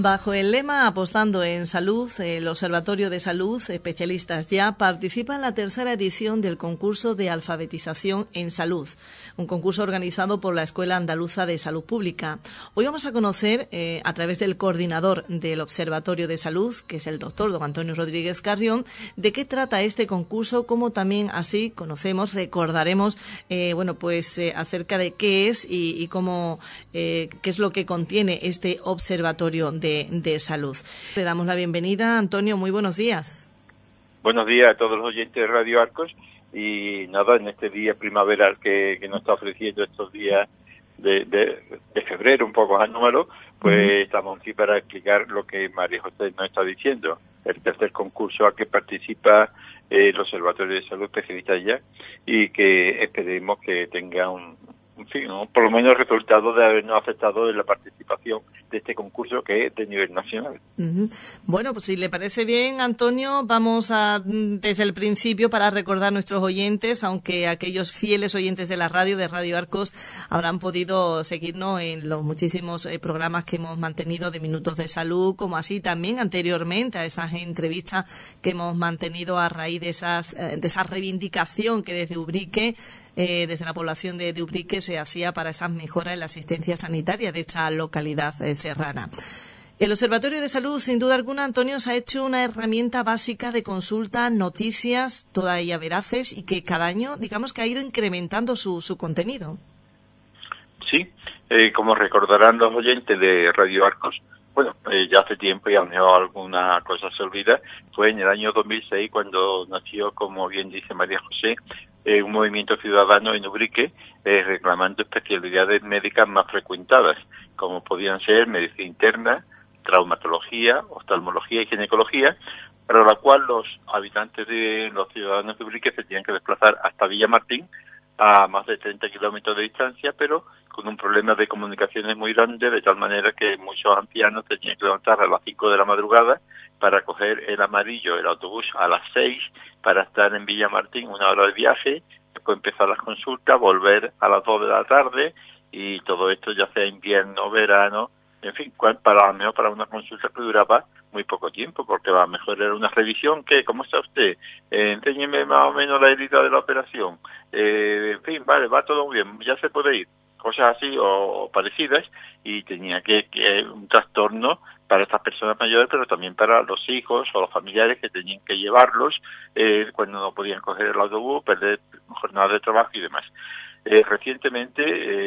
Bajo el lema Apostando en Salud, el Observatorio de Salud, especialistas ya, participa en la tercera edición del concurso de alfabetización en salud, un concurso organizado por la Escuela Andaluza de Salud Pública. Hoy vamos a conocer, a través del coordinador del Observatorio de Salud, que es el doctor don Antonio Rodríguez Carrión, de qué trata este concurso, cómo también así conocemos, recordaremos, acerca de qué es y cómo, qué es lo que contiene este observatorio de salud. Le damos la bienvenida, Antonio, muy buenos días. Buenos días a todos los oyentes de Radio Arcos y nada, en este día primaveral que nos está ofreciendo estos días de febrero, un poco anómalo, pues estamos aquí para explicar lo que María José nos está diciendo, el tercer concurso al que participa el Observatorio de Salud Especialistas ya, y que esperemos que tenga por lo menos el resultado de habernos aceptado en la participación de este concurso que es de nivel nacional. Bueno, pues si le parece bien, Antonio, vamos desde el principio para recordar a nuestros oyentes, aunque aquellos fieles oyentes de la radio, de Radio Arcos, habrán podido seguirnos en los muchísimos programas que hemos mantenido de Minutos de Salud, como así también anteriormente a esas entrevistas que hemos mantenido a raíz de esa reivindicación que desde Ubrique, desde la población de Ubrique se hacía para esas mejoras en la asistencia sanitaria de esta localidad serrana. El Observatorio de Salud, sin duda alguna, Antonio, se ha hecho una herramienta básica de consulta, noticias, todas ellas veraces, y que cada año, digamos que ha ido incrementando su contenido. Sí, como recordarán los oyentes de Radio Arcos, ya hace tiempo y a lo mejor alguna cosa se olvida, fue en el año 2006 cuando nació, como bien dice María José, un movimiento ciudadano en Ubrique reclamando especialidades médicas más frecuentadas, como podían ser medicina interna, traumatología, oftalmología y ginecología, para la cual los habitantes de los ciudadanos de Ubrique se tenían que desplazar hasta Villamartín, a más de 30 kilómetros de distancia, pero con un problema de comunicaciones muy grande, de tal manera que muchos ancianos tenían que levantar a las 5 de la madrugada para coger el amarillo, el autobús, a las 6 para estar en Villamartín, 1 hora de viaje, después empezar las consultas, volver a las 2 de la tarde, y todo esto ya sea invierno, verano, en fin, para una consulta que duraba muy poco tiempo, porque a lo mejor era una revisión que, ¿cómo está usted? Enséñeme más o menos la herida de la operación. En fin, vale, va todo muy bien, ya se puede ir. Cosas así o parecidas, y tenía que un trastorno para estas personas mayores, pero también para los hijos o los familiares que tenían que llevarlos cuando no podían coger el autobús, perder jornadas de trabajo y demás. Recientemente,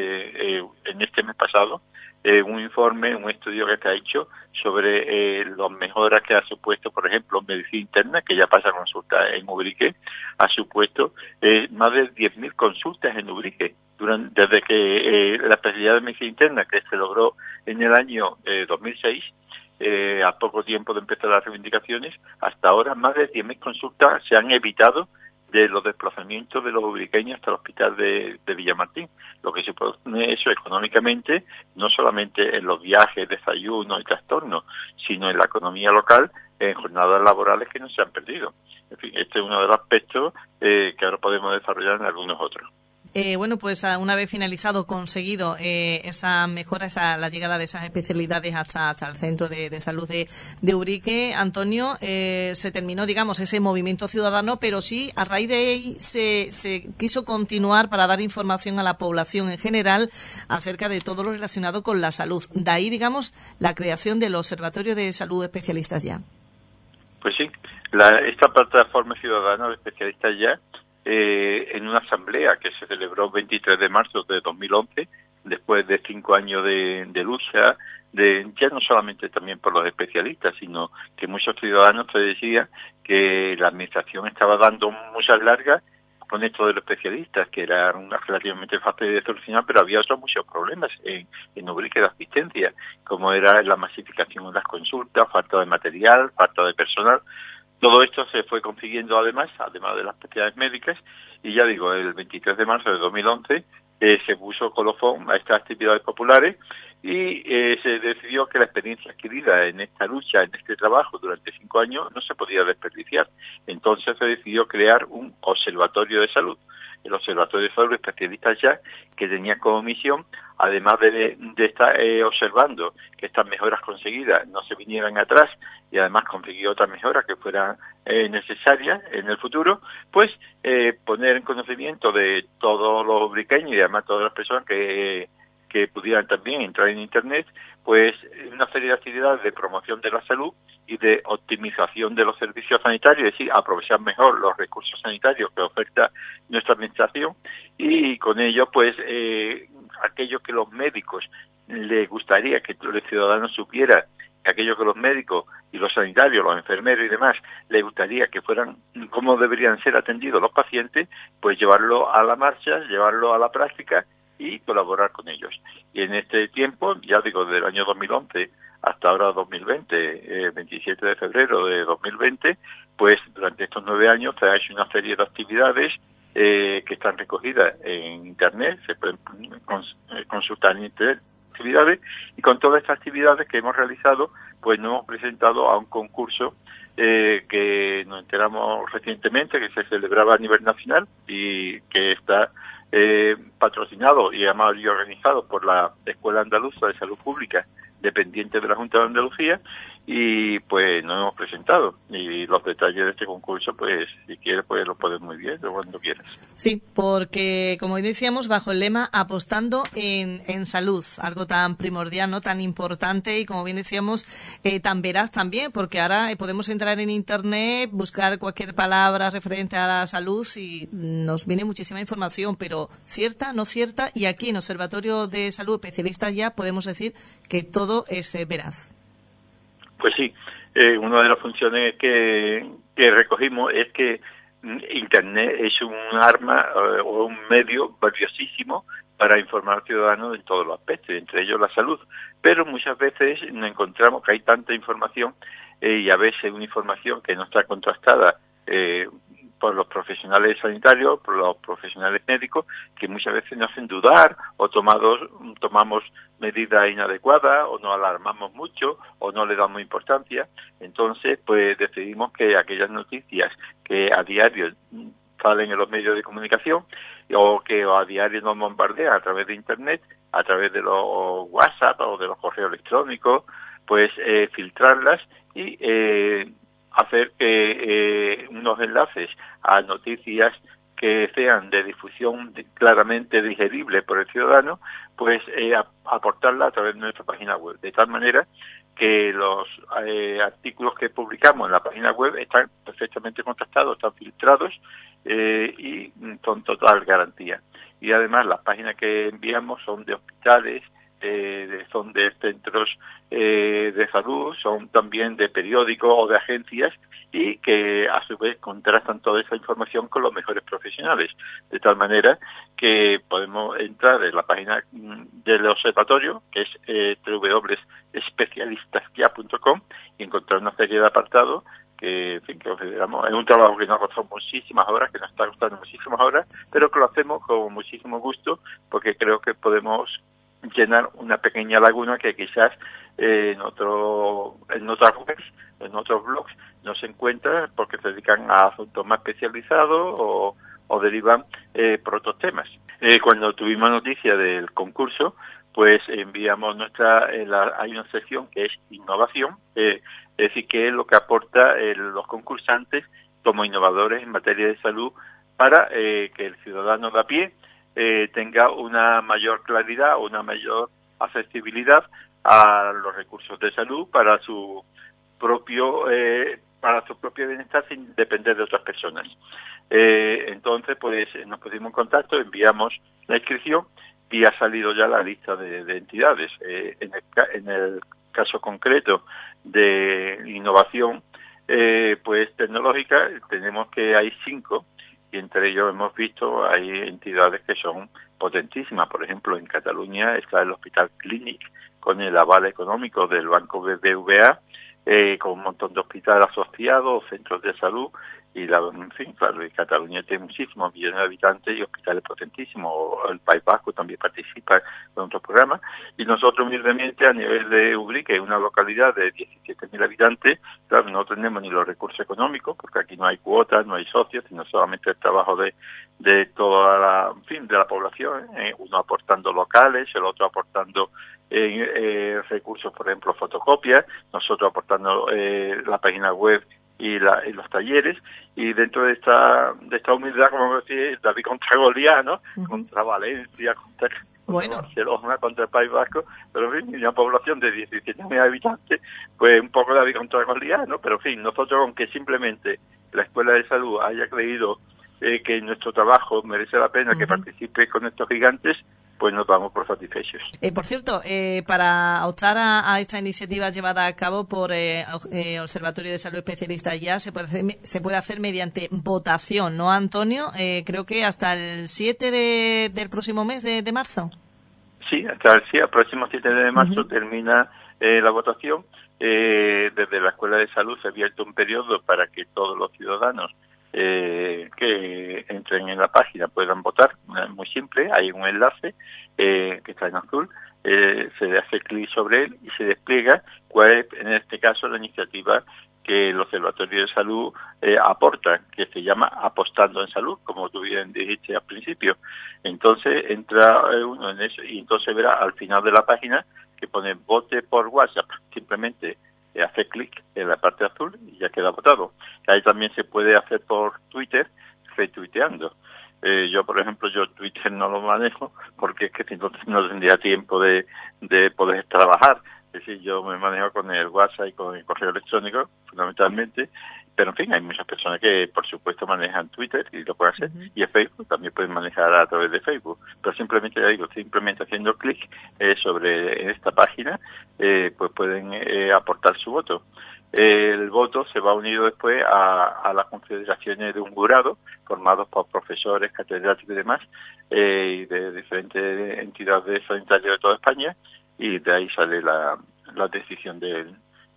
en este mes pasado, un estudio que se ha hecho sobre las mejoras que ha supuesto, por ejemplo, medicina interna, que ya pasa a consulta en Ubrique, ha supuesto más de 10.000 consultas en Ubrique, desde que la especialidad de medicina interna, que se logró en el año 2006, a poco tiempo de empezar las reivindicaciones, hasta ahora más de 10.000 consultas se han evitado de los desplazamientos de los ubriqueños hasta el hospital de Villamartín, lo que supone eso económicamente, no solamente en los viajes, desayunos y trastornos, sino en la economía local, en jornadas laborales que no se han perdido. En fin, este es uno de los aspectos que ahora podemos desarrollar en algunos otros. Una vez finalizado, conseguido esa mejora, la llegada de esas especialidades hasta el centro de salud de Ubrique, Antonio, se terminó, digamos, ese movimiento ciudadano, pero sí, a raíz de ahí se quiso continuar para dar información a la población en general acerca de todo lo relacionado con la salud. De ahí, digamos, la creación del Observatorio de Salud Especialistas ya. Pues sí, esta plataforma ciudadana de especialistas ya, en una asamblea que se celebró el 23 de marzo de 2011, después de 5 años de lucha, ya no solamente también por los especialistas, sino que muchos ciudadanos se decían que la administración estaba dando muchas largas con esto de los especialistas, que era relativamente fácil de solucionar, pero había otros muchos problemas en Ubrique de asistencia, como era la masificación de las consultas, falta de material, falta de personal. Todo esto se fue consiguiendo además de las especialidades médicas, y ya digo, el 23 de marzo de 2011 se puso colofón a estas actividades populares y se decidió que la experiencia adquirida en esta lucha, en este trabajo durante 5 años, no se podía desperdiciar. Entonces se decidió crear un observatorio de salud. el Observatorio de Salud, especialistas ya, que tenía como misión, además de estar observando que estas mejoras conseguidas no se vinieran atrás y además conseguir otras mejoras que fueran necesarias en el futuro, pues poner en conocimiento de todos los ubriqueños y además todas las personas que pudieran también entrar en Internet, pues una serie de actividades de promoción de la salud y de optimización de los servicios sanitarios, es decir, aprovechar mejor los recursos sanitarios que oferta nuestra administración, y con ello, pues, aquello que los médicos les gustaría que los ciudadanos supieran, aquello que los médicos y los sanitarios, los enfermeros y demás, les gustaría que fueran cómo deberían ser atendidos los pacientes, pues llevarlo a la marcha, llevarlo a la práctica y colaborar con ellos. Y en este tiempo, ya digo, desde el año 2011 hasta ahora 2020, 27 de febrero de 2020, pues durante estos 9 años se ha hecho una serie de actividades que están recogidas en Internet, se pueden consultar en Internet actividades, y con todas estas actividades que hemos realizado, pues nos hemos presentado a un concurso que nos enteramos recientemente que se celebraba a nivel nacional y que está patrocinado y además y organizado por la Escuela Andaluza de Salud Pública, dependiente de la Junta de Andalucía, y pues nos hemos presentado. Y los detalles de este concurso, pues si quieres, pues lo puedes muy bien, o cuando quieras. Sí, porque como decíamos, bajo el lema apostando en salud, algo tan primordial, ¿no? Tan importante y, como bien decíamos, tan veraz también, porque ahora podemos entrar en Internet, buscar cualquier palabra referente a la salud y nos viene muchísima información, pero cierta, no cierta, y aquí en Observatorio de Salud, especialistas ya, podemos decir que todo es veraz. Pues sí, una de las funciones que recogimos es que Internet es un arma o un medio valiosísimo para informar al ciudadano en todos los aspectos, entre ellos la salud. Pero muchas veces nos encontramos que hay tanta información y a veces una información que no está contrastada por los profesionales sanitarios, por los profesionales médicos, que muchas veces nos hacen dudar o tomamos medidas inadecuadas o nos alarmamos mucho o no le damos importancia. Entonces, pues decidimos que aquellas noticias que a diario salen en los medios de comunicación o que a diario nos bombardean a través de Internet, a través de los WhatsApp o de los correos electrónicos, pues filtrarlas y hacer que unos enlaces a noticias que sean de difusión claramente digerible por el ciudadano, pues aportarla a través de nuestra página web, de tal manera que los artículos que publicamos en la página web están perfectamente contrastados, están filtrados y con total garantía. Y además las páginas que enviamos son de hospitales, son de centros de salud, son también de periódicos o de agencias, y que a su vez contrastan toda esa información con los mejores profesionales, de tal manera que podemos entrar en la página del observatorio, que es www.especialistasya.com, y encontrar una serie de apartados que, en fin, que consideramos es un trabajo que nos ha costado muchísimas horas, que nos está costando muchísimas horas, pero que lo hacemos con muchísimo gusto, porque creo que podemos llenar una pequeña laguna que quizás en otras webs, en otros blogs no se encuentra, porque se dedican a asuntos más especializados o derivan por otros temas. Cuando tuvimos noticia del concurso, pues enviamos hay una sección que es innovación, es decir, que es lo que aporta los concursantes como innovadores en materia de salud para que el ciudadano de a pie tenga una mayor claridad, una mayor accesibilidad a los recursos de salud para su propio bienestar sin depender de otras personas. Entonces, pues nos pusimos en contacto, enviamos la inscripción y ha salido ya la lista de entidades. En el caso concreto de innovación pues tecnológica, tenemos que hay 5, y entre ellos hemos visto hay entidades que son potentísimas. Por ejemplo, en Cataluña está el Hospital Clínic con el aval económico del Banco BBVA, con un montón de hospitales asociados, centros de salud, y en fin, claro, Cataluña tiene muchísimos millones de habitantes y hospitales potentísimos. El País Vasco también participa con otros programas. Y nosotros, humildemente, a nivel de Ubrí, que es una localidad de 17.000 habitantes, claro, no tenemos ni los recursos económicos, porque aquí no hay cuotas, no hay socios, sino solamente el trabajo de toda la, en fin, de la población, uno aportando locales, el otro aportando recursos, por ejemplo, fotocopias, nosotros aportando la página web y los talleres, y dentro de esta humildad, como decía, David contra Goliat, ¿no? Contra Valencia, contra Barcelona, contra el País Vasco, pero en fin, una población de 17.000 habitantes, pues un poco David contra Goliat, ¿no? Pero en fin, nosotros, aunque simplemente la Escuela de Salud haya creído que nuestro trabajo merece la pena que participe con estos gigantes, pues nos damos por satisfechos. Por cierto, para optar a esta iniciativa llevada a cabo por Observatorio de Salud Especialista ya se puede hacer mediante votación, ¿no, Antonio? Creo que hasta el 7 del próximo mes de marzo. Sí, hasta el próximo 7 de marzo termina la votación. Desde la Escuela de Salud se ha abierto un periodo para que todos los ciudadanos que entren en la página puedan votar. Muy simple, hay un enlace que está en azul, se le hace clic sobre él y se despliega cuál es, en este caso, la iniciativa que el Observatorio de Salud aporta, que se llama Apostando en Salud, como tú bien dijiste al principio. Entonces entra uno en eso y entonces verá al final de la página que pone vote por WhatsApp. Simplemente hace clic en la parte azul y ya queda votado. Ahí también se puede hacer por Twitter, retuiteando. Yo, por ejemplo, Twitter no lo manejo porque es que entonces no tendría tiempo de poder trabajar. Es decir, yo me manejo con el WhatsApp y con el correo electrónico, fundamentalmente, pero en fin, hay muchas personas que, por supuesto, manejan Twitter y lo pueden hacer, y el Facebook también pueden manejar a través de Facebook, pero simplemente, ya digo, simplemente haciendo clic sobre esta página, pues pueden aportar su voto. El voto se va unido después a las confederaciones de un jurado, formados por profesores, catedráticos y demás, y de diferentes entidades sanitarias de toda España, y de ahí sale la decisión del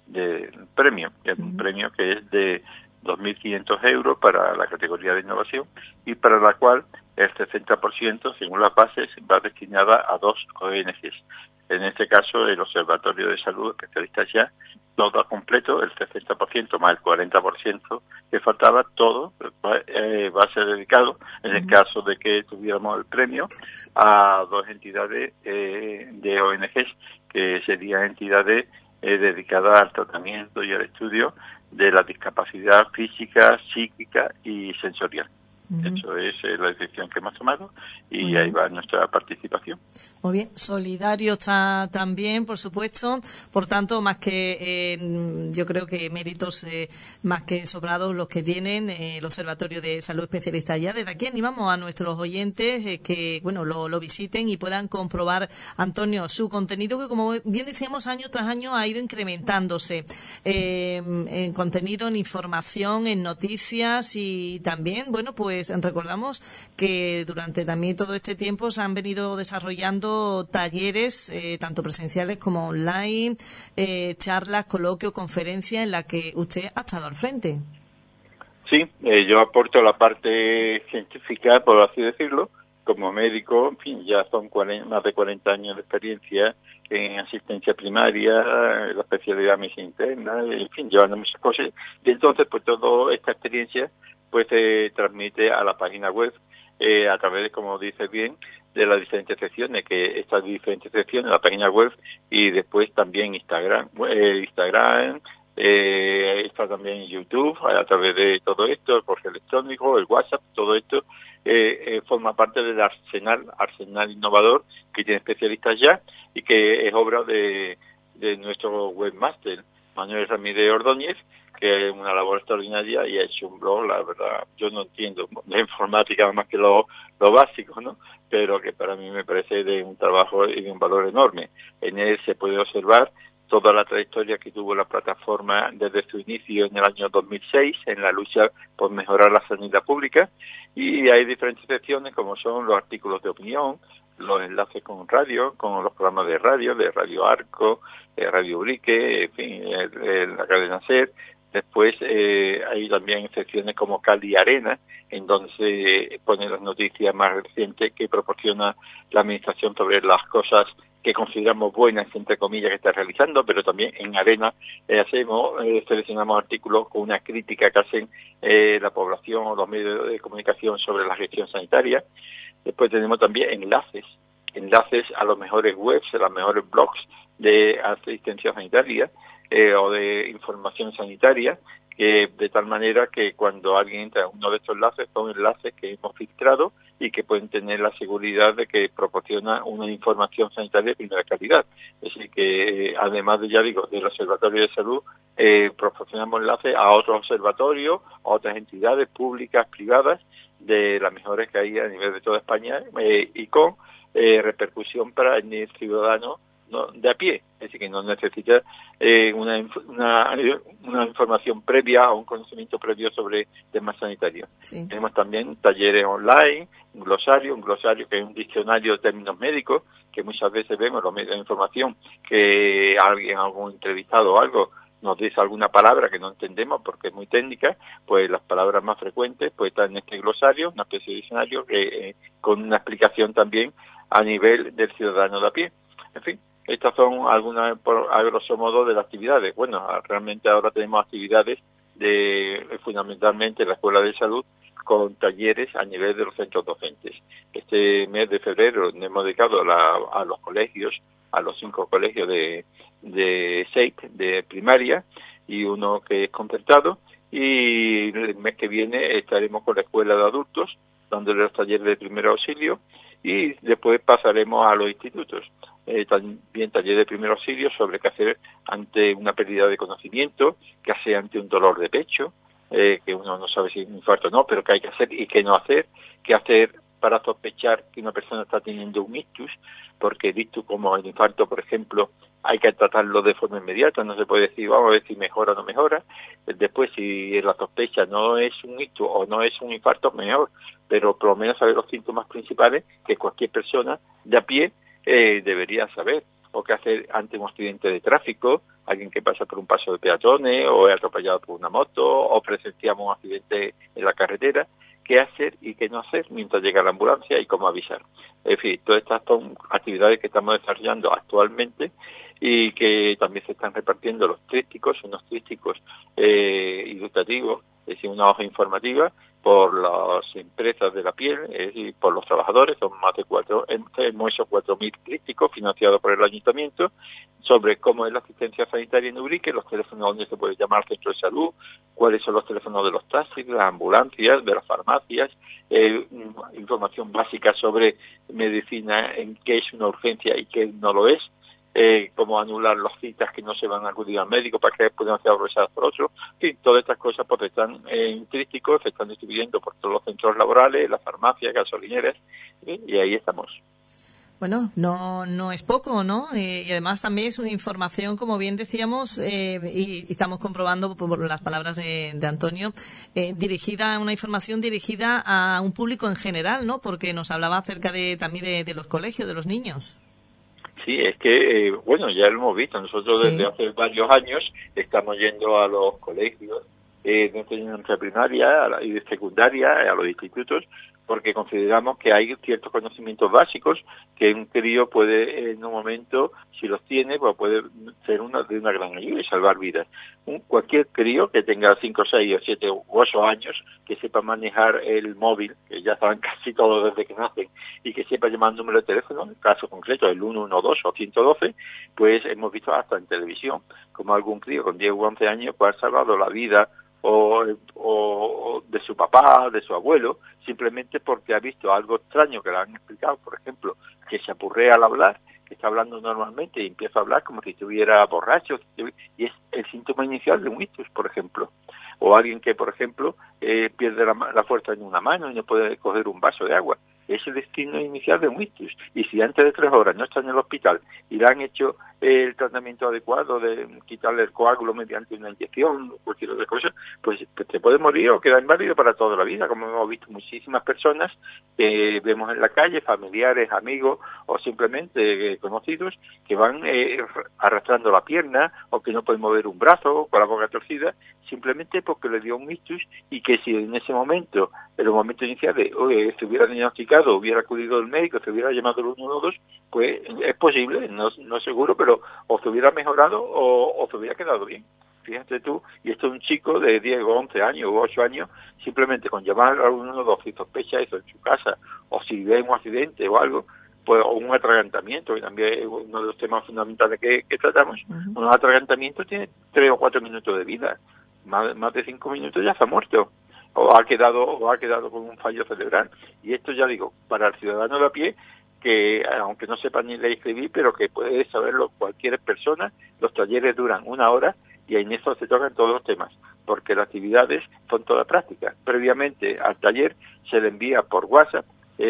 premio, que es un premio que es de 2.500 euros para la categoría de innovación y para la cual el 60%, según las bases, va destinada a 2 ONGs. En este caso, el Observatorio de Salud Especialista ya, todo completo, el 60% más el 40% que faltaba, todo va a ser dedicado, en el caso de que tuviéramos el premio, a 2 entidades de ONGs, que serían entidades dedicadas al tratamiento y al estudio de la discapacidad física, psíquica y sensorial. Eso es la decisión que hemos tomado y ahí va nuestra participación. Muy bien, solidario está también, por supuesto. Por tanto, más que yo creo que méritos más que sobrados los que tienen el Observatorio de Salud Especialista ya. Desde aquí animamos a nuestros oyentes que bueno lo visiten y puedan comprobar, Antonio, su contenido que, como bien decíamos, año tras año ha ido incrementándose en contenido, en información, en noticias y también, bueno, pues recordamos que durante también todo este tiempo se han venido desarrollando talleres, tanto presenciales como online, charlas, coloquios, conferencias en las que usted ha estado al frente. Sí, yo aporto la parte científica, por así decirlo, como médico. En fin, ya son más de 40 años de experiencia en asistencia primaria, la especialidad medicina interna, en fin, llevando muchas cosas. Y entonces, pues toda esta experiencia pues se transmite a la página web a través de, como dice bien, de las diferentes secciones, que estas diferentes secciones, la página web y después también Instagram, está también YouTube, a través de todo esto, el correo electrónico, el WhatsApp, todo esto forma parte del arsenal innovador que tiene especialistas ya y que es obra de nuestro webmaster, Manuel Ramírez Ordóñez, que es una labor extraordinaria y ha hecho un blog, la verdad, yo no entiendo de informática más que lo básico, ¿no? Pero que para mí me parece de un trabajo y de un valor enorme. En él se puede observar toda la trayectoria que tuvo la plataforma desde su inicio en el año 2006 en la lucha por mejorar la sanidad pública, y hay diferentes secciones como son los artículos de opinión, los enlaces con radio, con los programas de Radio Arco, Radio Ubrique, en fin, la cadena SER, Después hay también secciones como Cali Arena, en donde se ponen las noticias más recientes que proporciona la Administración sobre las cosas que consideramos buenas, entre comillas, que está realizando, pero también en Arena seleccionamos artículos con una crítica que hacen la población o los medios de comunicación sobre la gestión sanitaria. Después tenemos también enlaces a los mejores webs, a los mejores blogs de asistencia sanitaria o de información sanitaria, de tal manera que cuando alguien entra a uno de estos enlaces, son enlaces que hemos filtrado y que pueden tener la seguridad de que proporciona una información sanitaria de primera calidad. Es decir, que además de, ya digo, del Observatorio de Salud, proporcionamos enlaces a otros observatorios, a otras entidades públicas, privadas, de las mejores que hay a nivel de toda España y con repercusión para el ciudadano de a pie, es decir, que no necesita una información previa o un conocimiento previo sobre temas sanitarios. Sí. Tenemos también talleres online, un glosario que es un diccionario de términos médicos, que muchas veces vemos en los medios de información que algún entrevistado o algo nos dice alguna palabra que no entendemos porque es muy técnica, pues las palabras más frecuentes pues están en este glosario, una especie de diccionario con una explicación también a nivel del ciudadano de a pie. En fin, estas son algunas, a grosso modo, de las actividades. Bueno, realmente ahora tenemos actividades fundamentalmente en la Escuela de Salud con talleres a nivel de los centros docentes. Este mes de febrero hemos dedicado a los colegios, a los 5 colegios de SEIT, de primaria, y uno que es concertado, y el mes que viene estaremos con la Escuela de Adultos, dándole los talleres de primer auxilio, y después pasaremos a los institutos. También taller de primer auxilio sobre qué hacer ante una pérdida de conocimiento, qué hacer ante un dolor de pecho, que uno no sabe si es un infarto o no, pero qué hay que hacer y qué no hacer, qué hacer para sospechar que una persona está teniendo un ictus, porque el ictus, como el infarto, por ejemplo, hay que tratarlo de forma inmediata, no se puede decir, vamos a ver si mejora o no mejora. Después, si la sospecha no es un ictus o no es un infarto, mejor, pero por lo menos saber los síntomas principales que cualquier persona de a pie debería saber, o qué hacer ante un accidente de tráfico, alguien que pasa por un paso de peatones, o es atropellado por una moto, o presenciamos un accidente en la carretera, qué hacer y qué no hacer mientras llega la ambulancia y cómo avisar. En fin, todas estas son actividades que estamos desarrollando actualmente y que también se están repartiendo unos trípticos ilustrativos, es decir, una hoja informativa por las empresas de la piel, es decir, por los trabajadores. Son más de hemos hecho 4.000 trípticos financiados por el ayuntamiento sobre cómo es la asistencia sanitaria en Ubrique, los teléfonos donde se puede llamar al centro de salud, cuáles son los teléfonos de los taxis, de las ambulancias, de las farmacias, información básica sobre medicina, en qué es una urgencia y qué no lo es, cómo anular las citas que no se van a acudir al médico para que puedan ser aprovechadas por otros. En fin, todas estas cosas pues están en trípticos, se están distribuyendo por todos los centros laborales, las farmacias, gasolineras, y ahí estamos. Bueno, no es poco, ¿no? Y además también es una información, como bien decíamos, y estamos comprobando por las palabras de Antonio, una información dirigida a un público en general, ¿no? Porque nos hablaba acerca también de los colegios, de los niños. Sí, es que, bueno, ya lo hemos visto. Nosotros desde hace varios años estamos yendo a los colegios de enseñanza primaria y de secundaria, a los institutos, porque consideramos que hay ciertos conocimientos básicos que un crío puede, en un momento, si los tiene, pues puede ser de una gran ayuda y salvar vidas. Cualquier crío que tenga 5, 6, 7 u 8 años, que sepa manejar el móvil, que ya saben casi todos desde que nacen, y que sepa llamar el número de teléfono, en el caso concreto el 112 o 112, pues hemos visto hasta en televisión como algún crío con 10 u 11 años pues ha salvado la vida o de su papá, de su abuelo, simplemente porque ha visto algo extraño que le han explicado, por ejemplo, que se apurrea al hablar, que está hablando normalmente y empieza a hablar como si estuviera borracho, y es el síntoma inicial de un ictus, por ejemplo. O alguien que, por ejemplo, pierde la fuerza en una mano y no puede coger un vaso de agua. Es el destino inicial de un ictus. Y si antes de 3 horas no está en el hospital y le han hecho el tratamiento adecuado de quitarle el coágulo mediante una inyección o cualquier otra cosa, pues te puede morir o quedar inválido para toda la vida, como hemos visto muchísimas personas que vemos en la calle, familiares, amigos o simplemente conocidos, que van arrastrando la pierna o que no pueden mover un brazo con la boca torcida, simplemente porque le dio un ictus, y que si en ese momento, en los momentos iniciales, se hubiera diagnosticado, hubiera acudido el médico, se hubiera llamado el 112, pues es posible, no seguro, pero o se hubiera mejorado o se hubiera quedado bien. Fíjate tú, y esto es un chico de 10 o 11 años o 8 años, simplemente con llamar al 112 y sospecha eso en su casa, o si ve un accidente o algo, pues, o un atragantamiento, que también es uno de los temas fundamentales que tratamos. Un atragantamiento tiene 3 o 4 minutos de vida, más de 5 minutos ya se ha muerto, o ha quedado con un fallo cerebral. Y esto, ya digo, para el ciudadano de a pie, que aunque no sepa ni leer y escribir, pero que puede saberlo cualquier persona. Los talleres duran 1 hora y en eso se tocan todos los temas, porque las actividades son todas prácticas. Previamente al taller se le envía por WhatsApp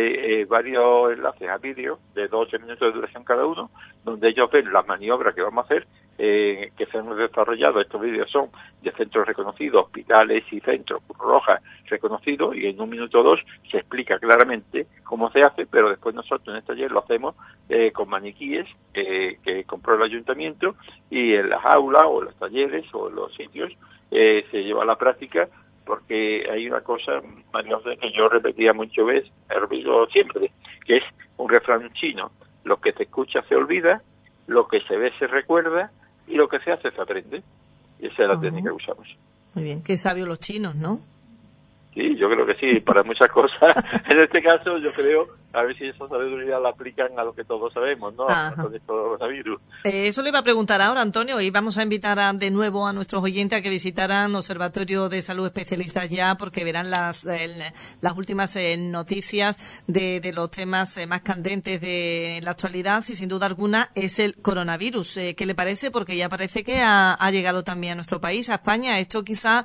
varios enlaces a vídeo de 12 minutos de duración cada uno, donde ellos ven las maniobras que vamos a hacer, que se han desarrollado. Estos vídeos son de centros reconocidos, hospitales y centros Cruz Roja reconocidos, y en 1 minuto o 2 se explica claramente cómo se hace, pero después nosotros en este taller lo hacemos con maniquíes que compró el ayuntamiento, y en las aulas o en los talleres o en los sitios se lleva a la práctica, porque hay una cosa, María José, que yo repetía muchas veces, he repetido siempre, que es un refrán chino: lo que se escucha se olvida, lo que se ve se recuerda, y lo que se hace se aprende. Y esa es la técnica que usamos. Muy bien, qué sabios los chinos, ¿no? Sí, yo creo que sí, para muchas cosas. En este caso, yo creo, a ver si esa sabiduría la aplican a lo que todos sabemos, ¿no? Con el coronavirus. Eso le iba a preguntar ahora, Antonio, y vamos a invitar de nuevo a nuestros oyentes a que visitaran Observatorio de Salud Especialistas ya, porque verán las últimas noticias de los temas más candentes de la actualidad, y sin duda alguna es el coronavirus. ¿Qué le parece? Porque ya parece que ha llegado también a nuestro país, a España. Esto quizá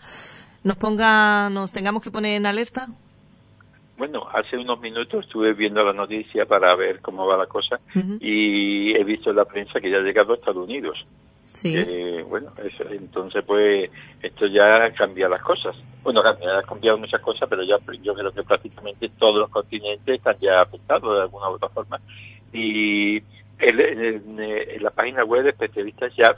nos tengamos que poner en alerta. Bueno, hace unos minutos estuve viendo la noticia para ver cómo va la cosa, y he visto en la prensa que ya ha llegado a Estados Unidos. Sí. Bueno, entonces pues esto ya cambia las cosas. Bueno, ha cambiado muchas cosas, pero ya yo creo que prácticamente todos los continentes están ya afectados de alguna u otra forma. Y en la página web de especialistas ya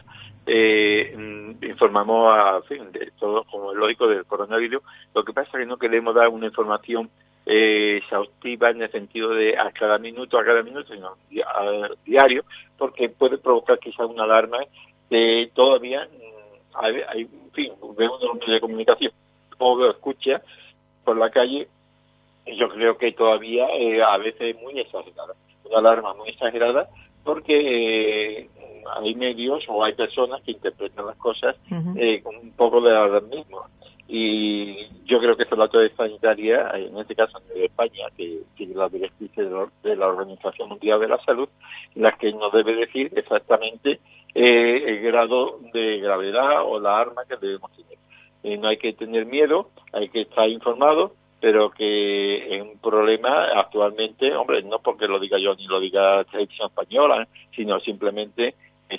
informamos de todo, como es lógico, del coronavirus. Lo que pasa es que no queremos dar una información exhaustiva en el sentido de a cada minuto, sino a diario, porque puede provocar quizás una alarma. Todavía hay, en fin, vemos los medios de comunicación o lo escucha por la calle, y yo creo que todavía a veces es muy exagerada, una alarma muy exagerada, porque hay medios o hay personas que interpretan las cosas con un poco de alarmismo. Y yo creo que es la autoridad sanitaria, en este caso de España, que tiene las directrices de la Organización Mundial de la Salud, las que nos debe decir exactamente el grado de gravedad o la arma que debemos tener. No hay que tener miedo, hay que estar informado, pero que es un problema actualmente, hombre, no porque lo diga yo ni lo diga la televisión española, sino simplemente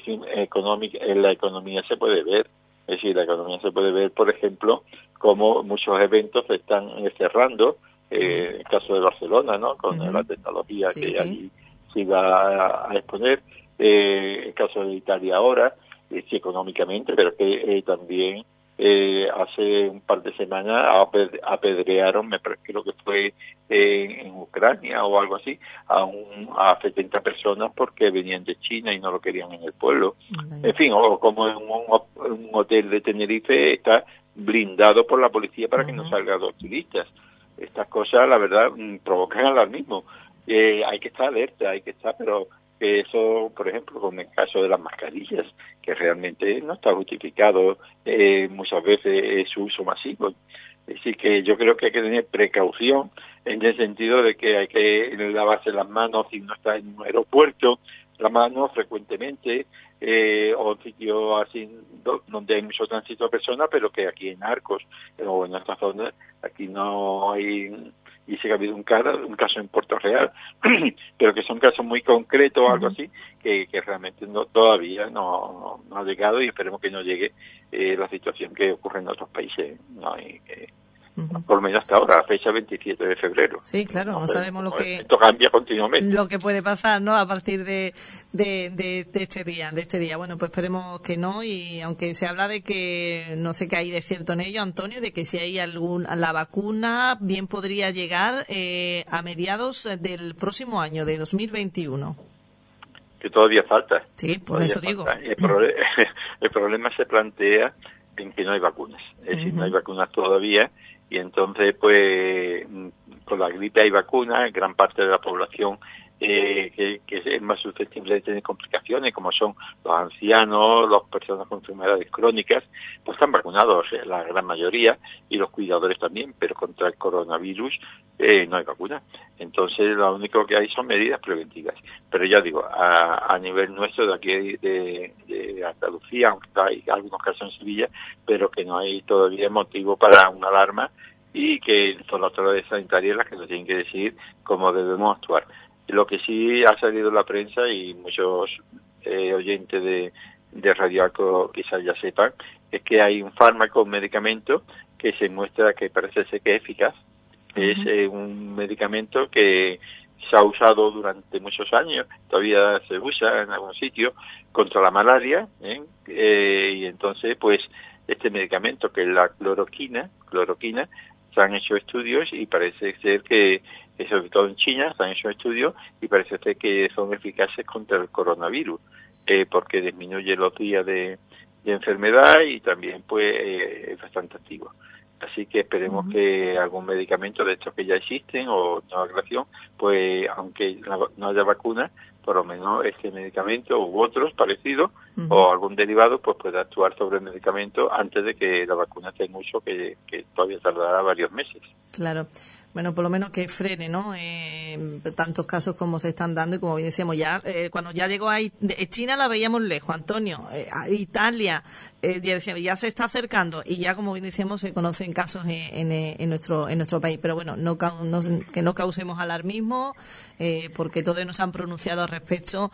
en la economía se puede ver. Es decir, la economía se puede ver, por ejemplo, como muchos eventos se están cerrando, el caso de Barcelona, ¿no? Con la tecnología que allí se iba a exponer, el caso de Italia ahora, sí, económicamente, pero que también hace un par de semanas apedrearon, creo que fue en Ucrania o algo así, a 70 personas porque venían de China y no lo querían en el pueblo. En fin, o como en un hotel de Tenerife está blindado por la policía para que no salgan los turistas. Estas cosas, la verdad, provocan alarmismo. Hay que estar alerta, pero eso, por ejemplo, con el caso de las mascarillas, que realmente no está justificado muchas veces su uso masivo. Es decir, que yo creo que hay que tener precaución en el sentido de que hay que lavarse las manos si no está en un aeropuerto, las manos frecuentemente, o en sitios así donde hay mucho tránsito de personas, pero que aquí en Arcos o en esta zona, aquí no hay y sí que ha habido un caso en Puerto Real, pero que son casos muy concretos o algo así, que realmente todavía no ha llegado, y esperemos que no llegue la situación que ocurre en otros países. No hay por lo menos hasta ahora, fecha 27 de febrero. Sí, claro, no sabemos lo que... Esto cambia continuamente. Lo que puede pasar, ¿no?, a partir de este día. Bueno, pues esperemos que no, y aunque se habla de que, no sé qué hay de cierto en ello, Antonio, de que si hay la vacuna bien podría llegar a mediados del próximo año, de 2021. Que todavía falta. Sí, por eso digo. El problema se plantea en que no hay vacunas. Es decir, no hay vacunas todavía, y entonces, pues, con la gripe hay vacunas, gran parte de la población que es más susceptible de tener complicaciones, como son los ancianos, las personas con enfermedades crónicas, pues están vacunados la gran mayoría, y los cuidadores también, pero contra el coronavirus no hay vacuna. Entonces, lo único que hay son medidas preventivas. Pero ya digo, a nivel nuestro de aquí de Andalucía, aunque hay algunos casos en Sevilla, pero que no hay todavía motivo para una alarma, y que son las autoridades sanitarias las que nos tienen que decir cómo debemos actuar. Lo que sí ha salido en la prensa, y muchos oyentes de Radio Arco quizás ya sepan, es que hay un fármaco, un medicamento que se muestra que parece ser que es eficaz. Es un medicamento que se ha usado durante muchos años, todavía se usa en algún sitio, contra la malaria, y entonces, pues, este medicamento, que es la cloroquina, se han hecho estudios y parece ser que, sobre todo en China, se han hecho estudios y parece ser que son eficaces contra el coronavirus, porque disminuye los días de enfermedad, y también, pues, es bastante activo. Así que esperemos que algún medicamento de estos que ya existen o nueva creación, pues, aunque no haya vacuna, por lo menos este medicamento u otros parecidos o algún derivado, pues pueda actuar sobre el medicamento antes de que la vacuna esté en uso, que todavía tardará varios meses. Claro. Bueno, por lo menos que frene, ¿no?, tantos casos como se están dando, y como bien decíamos ya, cuando ya llegó ahí, China la veíamos lejos, Antonio, Italia, ya se está acercando, y ya, como bien decíamos, se conocen casos en nuestro país, pero bueno, que no causemos alarmismo, porque todos nos han pronunciado al respecto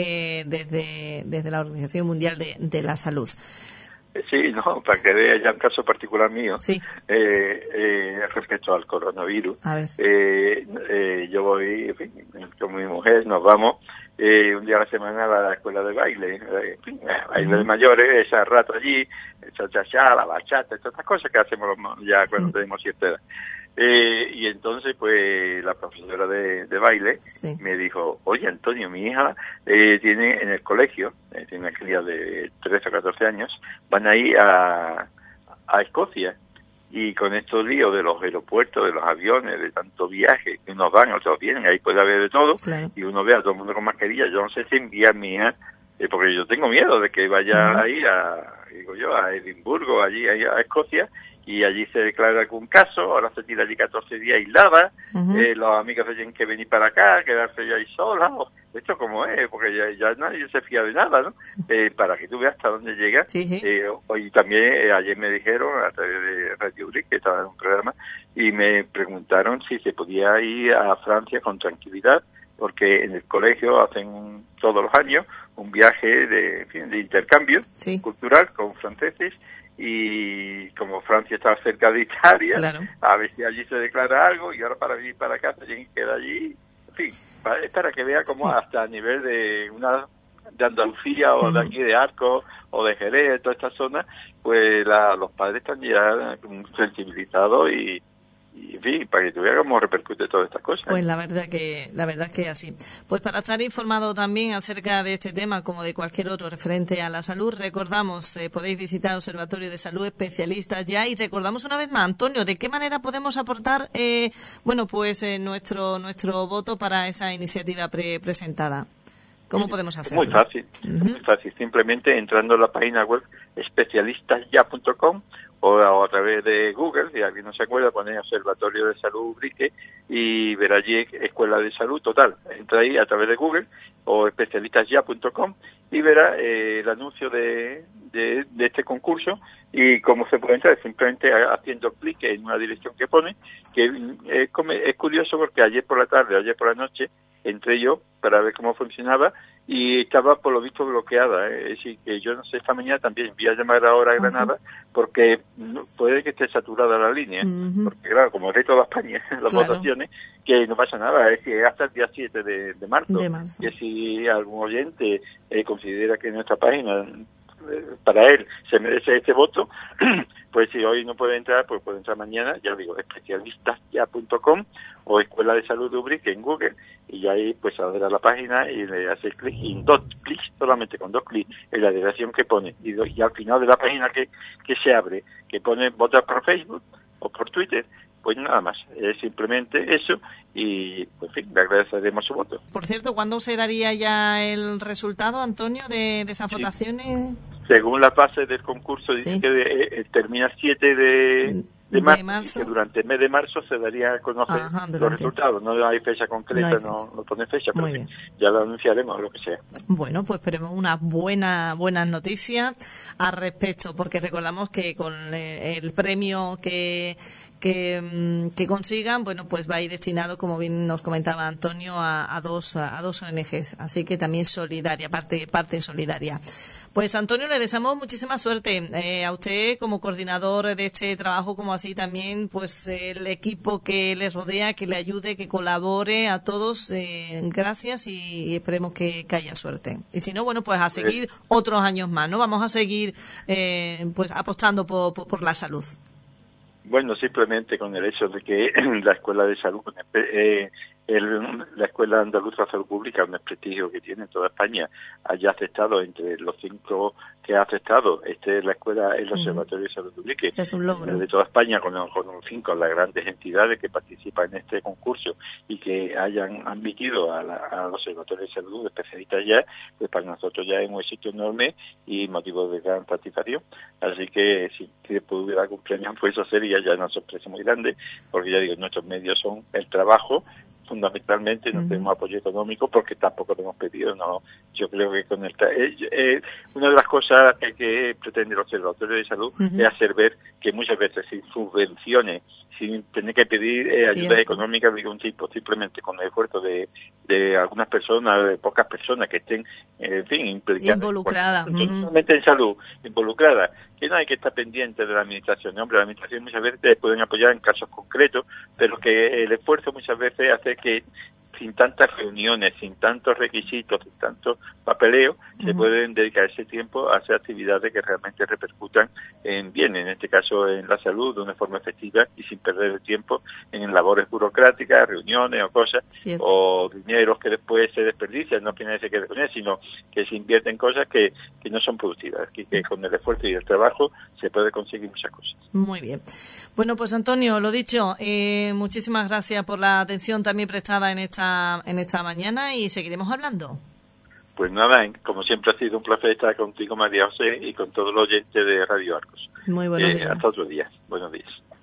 desde la Organización Mundial de la Salud. Sí, no, para que vea ya un caso particular mío, sí. Respecto al coronavirus. A ver. Yo voy, en fin, con mi mujer, nos vamos un día a la semana a la escuela de baile, baile de mayores, ese rato allí, el cha-cha-cha, la bachata, todas estas cosas que hacemos ya cuando tenemos cierta edad. Y entonces, pues, la profesora de baile me dijo: oye, Antonio, mi hija tiene en el colegio, tiene una cría de 13 o 14 años, van a ir a Escocia, y con estos líos de los aeropuertos, de los aviones, de tanto viaje, que unos van, otros vienen, ahí puede haber de todo, claro. Y uno ve a todo el mundo con mascarilla. Yo no sé si enviar a mi hija, porque yo tengo miedo de que vaya ahí a Edimburgo, allí a Escocia, y allí se declara algún caso, ahora se tira allí 14 días aislada, los amigos tienen que venir para acá, quedarse ya ahí solas, esto como es, porque ya nadie se fía de nada, ¿no? Para que tú veas hasta dónde llega. Y también ayer me dijeron, a través de Radio Uri, que estaba en un programa, y me preguntaron si se podía ir a Francia con tranquilidad, porque en el colegio hacen todos los años un viaje de intercambio cultural con franceses, y como Francia está cerca de Italia, claro, a ver si allí se declara algo, y ahora para venir para acá se tienen que quedar allí. En fin, es para que vea cómo hasta a nivel de Andalucía o de aquí de Arcos o de Jerez, toda esta zona, pues los padres están ya sensibilizados, y en fin, para que tú veas cómo repercute todas estas cosas. Pues la verdad que así. Pues para estar informado también acerca de este tema, como de cualquier otro referente a la salud, recordamos, podéis visitar el Observatorio de Salud, especialistas ya, y recordamos una vez más, Antonio, de qué manera podemos aportar, nuestro voto para esa iniciativa presentada. ¿Cómo podemos hacerlo? Muy fácil, muy fácil. Simplemente entrando en la página web especialistasya.com, o a través de Google, si alguien no se acuerda, poner Observatorio de Salud Ubrique y ver allí Escuela de Salud Total. Entra ahí a través de Google o especialistasya.com y verá el anuncio de este concurso, Y cómo se puede entrar, simplemente haciendo clic en una dirección que pone, que es curioso porque ayer por la tarde, ayer por la noche, entré yo para ver cómo funcionaba y estaba por lo visto bloqueada. Es decir, que yo no sé, esta mañana también voy a llamar ahora a Granada porque puede que esté saturada la línea, porque claro, como es de toda España, las votaciones, que no pasa nada, es que hasta el día 7 de marzo, que si algún oyente considera que nuestra página para él se merece este voto, pues si hoy no puede entrar, pues puede entrar mañana, ya digo, especialistasya.com o Escuela de Salud de Ubrique en Google, y ahí pues abre a la página y le hace clic, y dos clics, solamente con 2 clics en la dirección que pone, y al final de la página que se abre, que pone votar por Facebook o por Twitter, pues nada más, es simplemente eso, y pues, en fin, le agradeceremos su voto. Por cierto, ¿cuándo se daría ya el resultado, Antonio, de esas votaciones? Según la fase del concurso, dice que termina 7 de marzo, y que durante el mes de marzo se daría a conocer los resultados. No hay fecha concreta, no pone fecha, pero ya lo anunciaremos, lo que sea. Bueno, pues esperemos unas buenas noticias al respecto, porque recordamos que con el premio que consigan, bueno, pues va a ir destinado, como bien nos comentaba Antonio, a dos ONGs, así que también solidaria, parte solidaria. Pues Antonio, le deseamos muchísima suerte a usted como coordinador de este trabajo, como así también pues el equipo que le rodea, que le ayude, que colabore, a todos. Gracias y esperemos que haya suerte. Y si no, bueno, pues a seguir otros años más, ¿no? Vamos a seguir pues apostando por la salud. Bueno, simplemente con el hecho de que la Escuela de Salud, la Escuela Andaluza de Salud Pública, un prestigio que tiene en toda España, haya aceptado entre los 5 que ha aceptado, la escuela, el Observatorio de Salud Pública, es un logro de toda España, con 5 las grandes entidades que participan en este concurso y que hayan admitido al Observatorio de Salud especialistas ya, pues para nosotros ya es un éxito enorme y motivo de gran satisfacción. Así que si pudiera algún premio, pues eso sería ya una sorpresa muy grande, porque ya digo, nuestros medios son el trabajo, fundamentalmente no tenemos apoyo económico porque tampoco lo hemos pedido. No, yo creo que con una de las cosas que pretende el Observatorio de Salud es hacer ver que muchas veces sin subvenciones, sin tener que pedir ayudas económicas de ningún tipo, simplemente con el esfuerzo de algunas personas, de pocas personas que estén, en fin, implicadas, involucradas, en salud, involucradas, que no hay que estar pendiente de la administración. Hombre, la administración muchas veces pueden apoyar en casos concretos, pero que el esfuerzo muchas veces hace que sin tantas reuniones, sin tantos requisitos, sin tanto papeleo, se pueden dedicar ese tiempo a hacer actividades que realmente repercutan en bien, en este caso en la salud, de una forma efectiva y sin perder el tiempo en labores burocráticas, reuniones o cosas, o dineros que después se desperdician, no que se quede con él, sino que se invierte en cosas que no son productivas, que con el esfuerzo y el trabajo se puede conseguir muchas cosas. Muy bien. Bueno, pues Antonio, lo dicho, muchísimas gracias por la atención también prestada en esta mañana y seguiremos hablando. Pues nada, como siempre ha sido un placer estar contigo, María José, y con todos los oyentes de Radio Arcos. Muy buenos días. Hasta otro día. Buenos días.